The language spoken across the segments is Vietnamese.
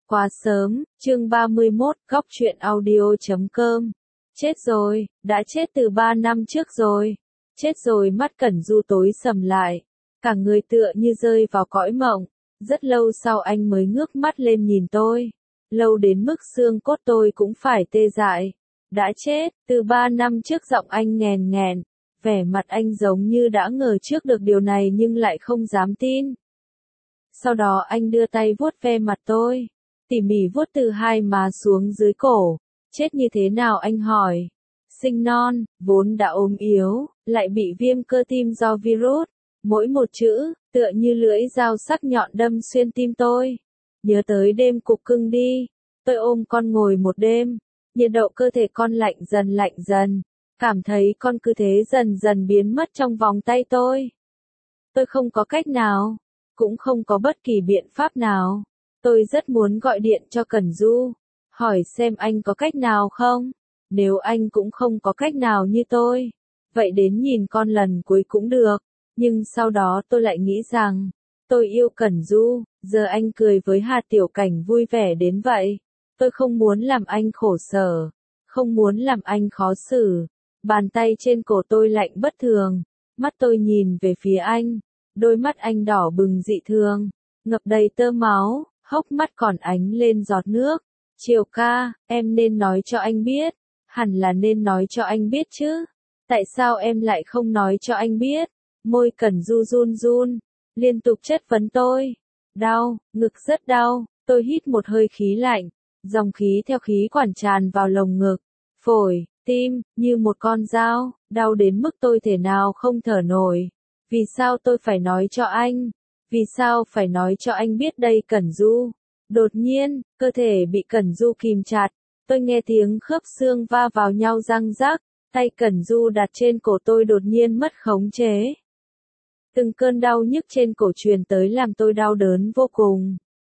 Quá sớm, chương 31, góc truyện audio.com. Chết rồi, đã chết từ 3 năm trước rồi. Chết rồi, mắt Cẩn Du tối sầm lại. Cả người tựa như rơi vào cõi mộng. Rất lâu sau anh mới ngước mắt lên nhìn tôi. Lâu đến mức xương cốt tôi cũng phải tê dại. Đã chết, từ 3 năm trước, giọng anh nghèn nghẹn. Vẻ mặt anh giống như đã ngờ trước được điều này nhưng lại không dám tin. Sau đó anh đưa tay vuốt ve mặt tôi. Tỉ mỉ vuốt từ hai má xuống dưới cổ. Chết như thế nào anh hỏi. Sinh non, vốn đã ốm yếu, lại bị viêm cơ tim do virus. Mỗi một chữ, tựa như lưỡi dao sắc nhọn đâm xuyên tim tôi. Nhớ tới đêm cục cưng đi. Tôi ôm con ngồi một đêm. Nhiệt độ cơ thể con lạnh dần. Cảm thấy con cứ thế dần dần biến mất trong vòng tay tôi. Tôi không có cách nào. Cũng không có bất kỳ biện pháp nào. Tôi rất muốn gọi điện cho Cẩn Du, hỏi xem anh có cách nào không. Nếu anh cũng không có cách nào như tôi, vậy đến nhìn con lần cuối cũng được. Nhưng sau đó tôi lại nghĩ rằng, tôi yêu Cẩn Du, giờ anh cười với Hà Tiểu Cảnh vui vẻ đến vậy. Tôi không muốn làm anh khổ sở, không muốn làm anh khó xử. Bàn tay trên cổ tôi lạnh bất thường, mắt tôi nhìn về phía anh, đôi mắt anh đỏ bừng dị thường, ngập đầy tơ máu. Hốc mắt còn ánh lên giọt nước. Triều ca, em nên nói cho anh biết. Hẳn là nên nói cho anh biết chứ. Tại sao em lại không nói cho anh biết? Môi Cẩn Du run run, liên tục chất vấn tôi. Đau, ngực rất đau. Tôi hít một hơi khí lạnh. Dòng khí theo khí quản tràn vào lồng ngực, phổi, tim, như một con dao. Đau đến mức tôi thể nào không thở nổi. Vì sao tôi phải nói cho anh? Vì sao phải nói cho anh biết đây Cẩn Du? Đột nhiên, cơ thể bị Cẩn Du kìm chặt. Tôi nghe tiếng khớp xương va vào nhau răng rắc. Tay Cẩn Du đặt trên cổ tôi đột nhiên mất khống chế. Từng cơn đau nhức trên cổ truyền tới làm tôi đau đớn vô cùng.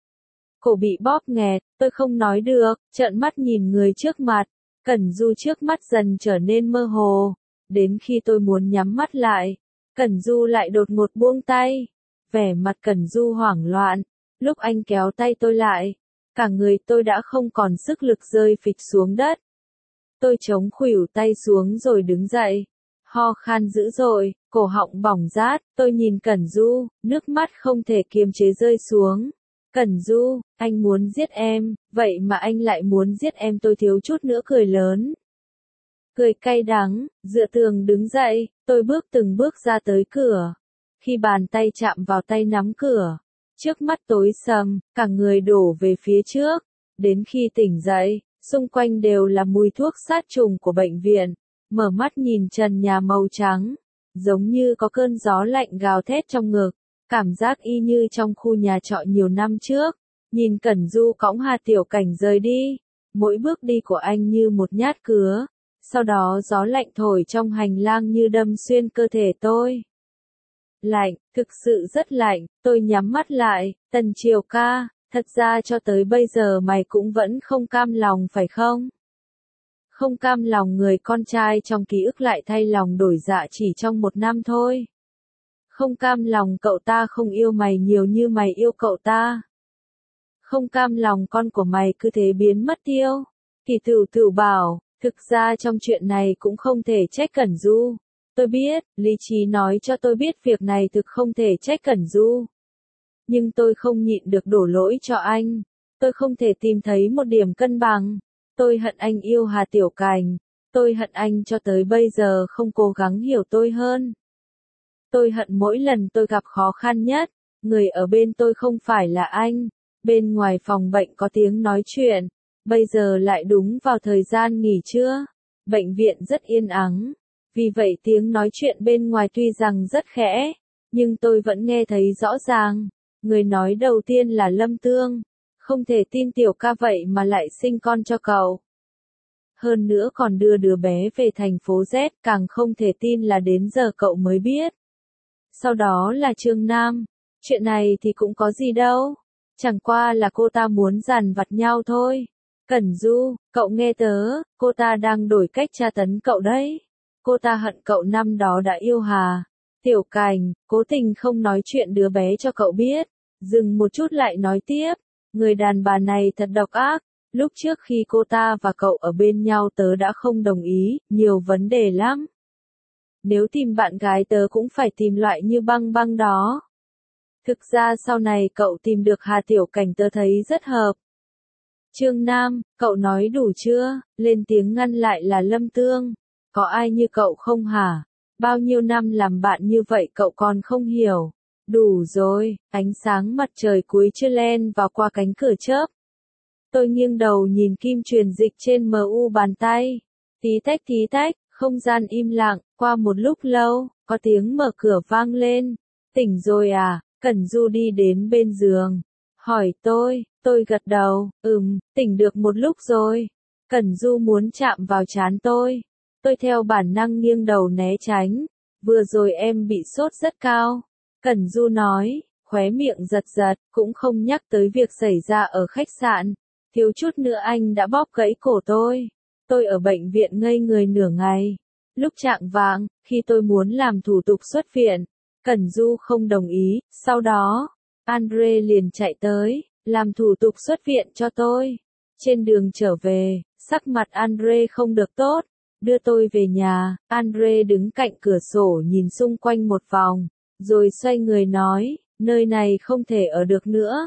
Cổ bị bóp nghẹt, tôi không nói được, trợn mắt nhìn người trước mặt. Cẩn Du trước mắt dần trở nên mơ hồ. Đến khi tôi muốn nhắm mắt lại, Cẩn Du lại đột ngột buông tay. Vẻ mặt Cẩn Du hoảng loạn, lúc anh kéo tay tôi lại, cả người tôi đã không còn sức lực rơi phịch xuống đất. Tôi chống khuỷu tay xuống rồi đứng dậy, ho khan dữ dội, cổ họng bỏng rát, tôi nhìn Cẩn Du, nước mắt không thể kiềm chế rơi xuống. Cẩn Du, anh muốn giết em, vậy mà anh lại muốn giết em, tôi thiếu chút nữa cười lớn. Cười cay đắng, dựa tường đứng dậy, tôi bước từng bước ra tới cửa. Khi bàn tay chạm vào tay nắm cửa, trước mắt tối sầm, cả người đổ về phía trước. Đến khi tỉnh dậy, xung quanh đều là mùi thuốc sát trùng của bệnh viện. Mở mắt nhìn trần nhà màu trắng, giống như có cơn gió lạnh gào thét trong ngực. Cảm giác y như trong khu nhà trọ nhiều năm trước. Nhìn Cẩn Du cõng Hà Tiểu Cảnh rời đi. Mỗi bước đi của anh như một nhát cứa. Sau đó gió lạnh thổi trong hành lang như đâm xuyên cơ thể tôi. Lạnh, thực sự rất lạnh, tôi nhắm mắt lại. Tần Triều ca, thật ra cho tới bây giờ mày cũng vẫn không cam lòng phải không? Không cam lòng người con trai trong ký ức lại thay lòng đổi dạ chỉ trong 1 năm thôi. Không cam lòng cậu ta không yêu mày nhiều như mày yêu cậu ta. Không cam lòng con của mày cứ thế biến mất tiêu. Kỳ Tửu bảo, thực ra trong chuyện này cũng không thể trách Cẩn Du. Tôi biết, lý trí nói cho tôi biết việc này thực không thể trách Cẩn Du. Nhưng tôi không nhịn được đổ lỗi cho anh. Tôi không thể tìm thấy một điểm cân bằng. Tôi hận anh yêu Hà Tiểu Cảnh. Tôi hận anh cho tới bây giờ không cố gắng hiểu tôi hơn. Tôi hận mỗi lần tôi gặp khó khăn nhất, người ở bên tôi không phải là anh. Bên ngoài phòng bệnh có tiếng nói chuyện. Bây giờ lại đúng vào thời gian nghỉ trưa. Bệnh viện rất yên ắng. Vì vậy tiếng nói chuyện bên ngoài tuy rằng rất khẽ, nhưng tôi vẫn nghe thấy rõ ràng. Người nói đầu tiên là Lâm Tương. Không thể tin Tiểu ca vậy mà lại sinh con cho cậu. Hơn nữa còn đưa đứa bé về thành phố Z, càng không thể tin là đến giờ cậu mới biết. Sau đó là Trương Nam. Chuyện này thì cũng có gì đâu. Chẳng qua là cô ta muốn dằn vặt nhau thôi. Cẩn Du, cậu nghe tớ, cô ta đang đổi cách tra tấn cậu đấy. Cô ta hận cậu năm đó đã yêu Hà Tiểu Cảnh, cố tình không nói chuyện đứa bé cho cậu biết. Dừng một chút lại nói tiếp. Người đàn bà này thật độc ác, lúc trước khi cô ta và cậu ở bên nhau tớ đã không đồng ý, nhiều vấn đề lắm. Nếu tìm bạn gái tớ cũng phải tìm loại như băng băng đó. Thực ra sau này cậu tìm được Hà Tiểu Cảnh tớ thấy rất hợp. Trương Nam, cậu nói đủ chưa? Lên tiếng ngăn lại là Lâm Tương. Có ai như cậu không hả? Bao nhiêu năm làm bạn như vậy cậu còn không hiểu. Đủ rồi, ánh sáng mặt trời cuối chưa len vào qua cánh cửa chớp. Tôi nghiêng đầu nhìn kim truyền dịch trên MU bàn tay. Tí tách, không gian im lặng, qua một lúc lâu, có tiếng mở cửa vang lên. Tỉnh rồi à? Cẩn Du đi đến bên giường. Hỏi tôi gật đầu, tỉnh được một lúc rồi. Cẩn Du muốn chạm vào trán tôi. Tôi theo bản năng nghiêng đầu né tránh. Vừa rồi em bị sốt rất cao. Cẩn Du nói, khóe miệng giật giật, cũng không nhắc tới việc xảy ra ở khách sạn. Thiếu chút nữa anh đã bóp gãy cổ tôi. Tôi ở bệnh viện ngây người nửa ngày. Lúc chạng vạng, khi tôi muốn làm thủ tục xuất viện, Cẩn Du không đồng ý, sau đó, Andre liền chạy tới, làm thủ tục xuất viện cho tôi. Trên đường trở về, sắc mặt Andre không được tốt, đưa tôi về nhà, Andre đứng cạnh cửa sổ nhìn xung quanh một vòng, rồi xoay người nói, nơi này không thể ở được nữa.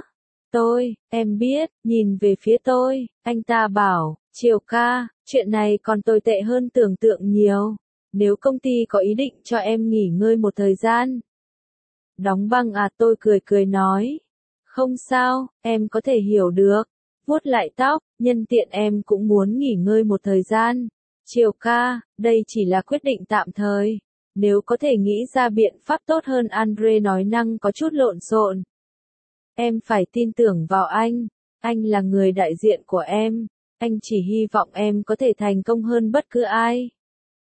Em biết, nhìn về phía tôi, anh ta bảo, Triều ca, chuyện này còn tồi tệ hơn tưởng tượng nhiều. Nếu công ty có ý định cho em nghỉ ngơi một thời gian. Đóng băng à, tôi cười nói. Không sao, em có thể hiểu được. Vuốt lại tóc, nhân tiện em cũng muốn nghỉ ngơi một thời gian. Triều ca, đây chỉ là quyết định tạm thời. Nếu có thể nghĩ ra biện pháp tốt hơn, Andre nói năng có chút lộn xộn. Em phải tin tưởng vào anh là người đại diện của em, anh chỉ hy vọng em có thể thành công hơn bất cứ ai.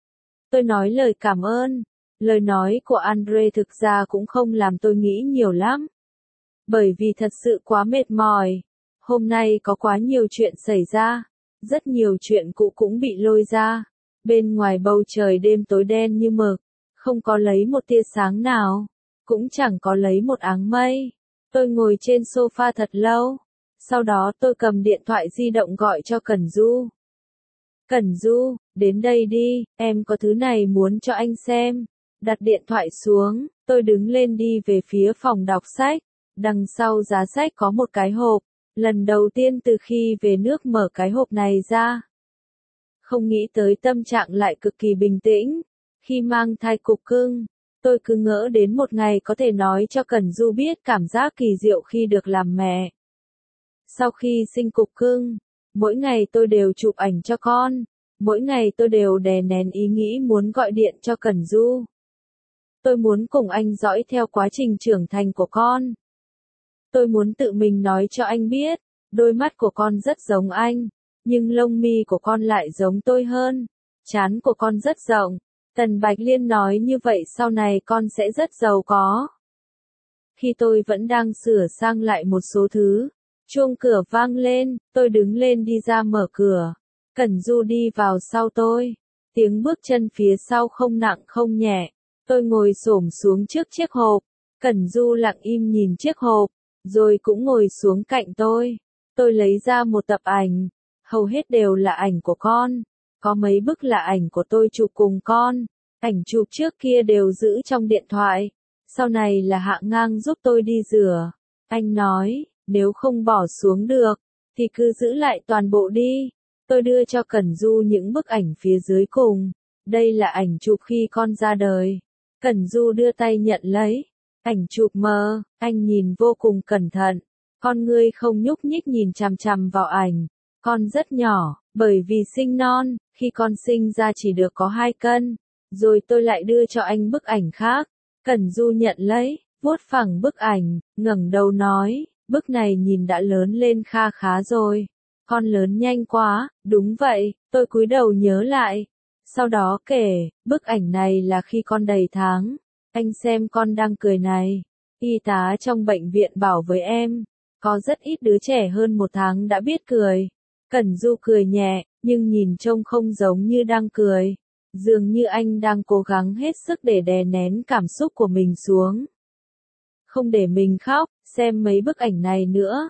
Tôi nói lời cảm ơn, lời nói của Andre thực ra cũng không làm tôi nghĩ nhiều lắm. Bởi vì thật sự quá mệt mỏi, hôm nay có quá nhiều chuyện xảy ra, rất nhiều chuyện cũ cũng bị lôi ra, bên ngoài bầu trời đêm tối đen như mực, không có lấy một tia sáng nào, cũng chẳng có lấy một áng mây. Tôi ngồi trên sofa thật lâu, sau đó tôi cầm điện thoại di động gọi cho Cẩn Du. Cẩn Du, đến đây đi, em có thứ này muốn cho anh xem. Đặt điện thoại xuống, tôi đứng lên đi về phía phòng đọc sách. Đằng sau giá sách có một cái hộp, lần đầu tiên từ khi về nước mở cái hộp này ra. Không nghĩ tới tâm trạng lại cực kỳ bình tĩnh. Khi mang thai cục cưng, tôi cứ ngỡ đến một ngày có thể nói cho Cẩn Du biết cảm giác kỳ diệu khi được làm mẹ. Sau khi sinh cục cưng, mỗi ngày tôi đều chụp ảnh cho con, mỗi ngày tôi đều đè nén ý nghĩ muốn gọi điện cho Cẩn Du. Tôi muốn cùng anh dõi theo quá trình trưởng thành của con. Tôi muốn tự mình nói cho anh biết, đôi mắt của con rất giống anh, nhưng lông mi của con lại giống tôi hơn, trán của con rất rộng. Tần Bạch Liên nói như vậy sau này con sẽ rất giàu có. Khi tôi vẫn đang sửa sang lại một số thứ, chuông cửa vang lên, tôi đứng lên đi ra mở cửa. Cẩn Du đi vào sau tôi. Tiếng bước chân phía sau không nặng không nhẹ. Tôi ngồi xổm xuống trước chiếc hộp. Cẩn Du lặng im nhìn chiếc hộp, rồi cũng ngồi xuống cạnh tôi. Tôi lấy ra một tập ảnh, hầu hết đều là ảnh của con. Có mấy bức là ảnh của tôi chụp cùng con. Ảnh chụp trước kia đều giữ trong điện thoại. Sau này là Hạ Ngang giúp tôi đi rửa. Anh nói, nếu không bỏ xuống được, thì cứ giữ lại toàn bộ đi. Tôi đưa cho Cẩn Du những bức ảnh phía dưới cùng. Đây là ảnh chụp khi con ra đời. Cẩn Du đưa tay nhận lấy. Ảnh chụp mờ, anh nhìn vô cùng cẩn thận. Con ngươi không nhúc nhích nhìn chằm chằm vào ảnh. Con rất nhỏ, bởi vì sinh non, khi con sinh ra chỉ được có 2 cân. Rồi tôi lại đưa cho anh bức ảnh khác. Cẩn Du nhận lấy, vuốt phẳng bức ảnh, ngẩng đầu nói, bức này nhìn đã lớn lên kha khá rồi. Con lớn nhanh quá, đúng vậy, tôi cúi đầu nhớ lại. Sau đó kể, bức ảnh này là khi con đầy tháng. Anh xem con đang cười này. Y tá trong bệnh viện bảo với em, có rất ít đứa trẻ hơn 1 tháng đã biết cười. Cẩn Du cười nhẹ, nhưng nhìn trông không giống như đang cười. Dường như anh đang cố gắng hết sức để đè nén cảm xúc của mình xuống. Không để mình khóc, xem mấy bức ảnh này nữa.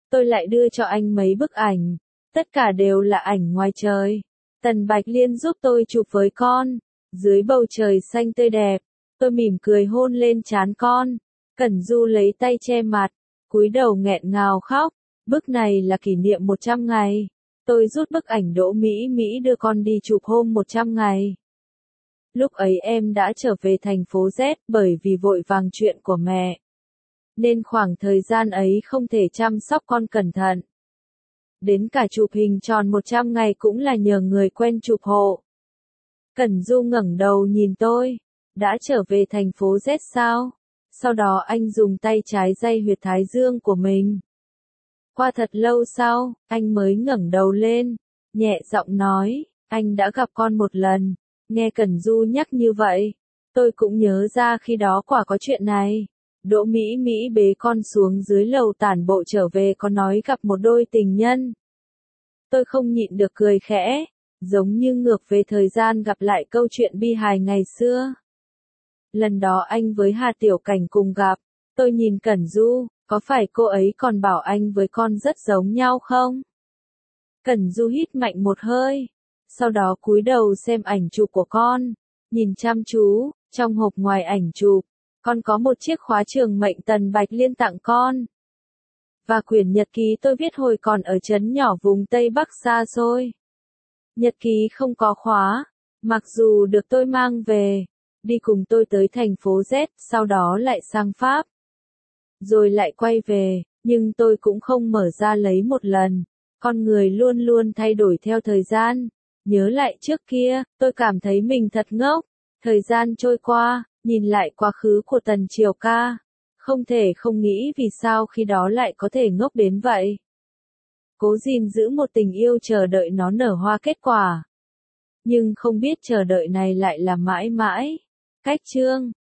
Tôi lại đưa cho anh mấy bức ảnh. Tất cả đều là ảnh ngoài trời. Tần Bạch Liên giúp tôi chụp với con. Dưới bầu trời xanh tươi đẹp. Tôi mỉm cười hôn lên trán con. Cẩn Du lấy tay che mặt. Cúi đầu nghẹn ngào khóc. Bức này là kỷ niệm 100 ngày. Tôi rút bức ảnh Đỗ Mỹ Mỹ đưa con đi chụp hôm 100 ngày. Lúc ấy em đã trở về thành phố Z bởi vì vội vàng chuyện của mẹ. Nên khoảng thời gian ấy không thể chăm sóc con cẩn thận. Đến cả chụp hình tròn 100 ngày cũng là nhờ người quen chụp hộ. Cẩn Du ngẩng đầu nhìn tôi. Đã trở về thành phố Z sao? Sau đó anh dùng tay trái day huyệt thái dương của mình. Qua thật lâu sau, anh mới ngẩng đầu lên, nhẹ giọng nói, anh đã gặp con một lần. Nghe Cẩn Du nhắc như vậy, tôi cũng nhớ ra khi đó quả có chuyện này. Đỗ Mỹ Mỹ bế con xuống dưới lầu tản bộ trở về có nói gặp một đôi tình nhân. Tôi không nhịn được cười khẽ, giống như ngược về thời gian gặp lại câu chuyện bi hài ngày xưa. Lần đó anh với Hà Tiểu Cảnh cùng gặp, tôi nhìn Cẩn Du, có phải cô ấy còn bảo anh với con rất giống nhau không? Cẩn Du hít mạnh một hơi, sau đó cúi đầu xem ảnh chụp của con, nhìn chăm chú, trong hộp ngoài ảnh chụp, con có một chiếc khóa trường mệnh Tần Bạch Liên tặng con. Và quyển nhật ký tôi viết hồi còn ở trấn nhỏ vùng Tây Bắc xa xôi. Nhật ký không có khóa, mặc dù được tôi mang về, đi cùng tôi tới thành phố Z, sau đó lại sang Pháp. Rồi lại quay về, nhưng tôi cũng không mở ra lấy một lần. Con người luôn luôn thay đổi theo thời gian. Nhớ lại trước kia, tôi cảm thấy mình thật ngốc. Thời gian trôi qua, nhìn lại quá khứ của Tần Triều ca. Không thể không nghĩ vì sao khi đó lại có thể ngốc đến vậy. Cố gìn giữ một tình yêu chờ đợi nó nở hoa kết quả. Nhưng không biết chờ đợi này lại là mãi mãi. Cách chương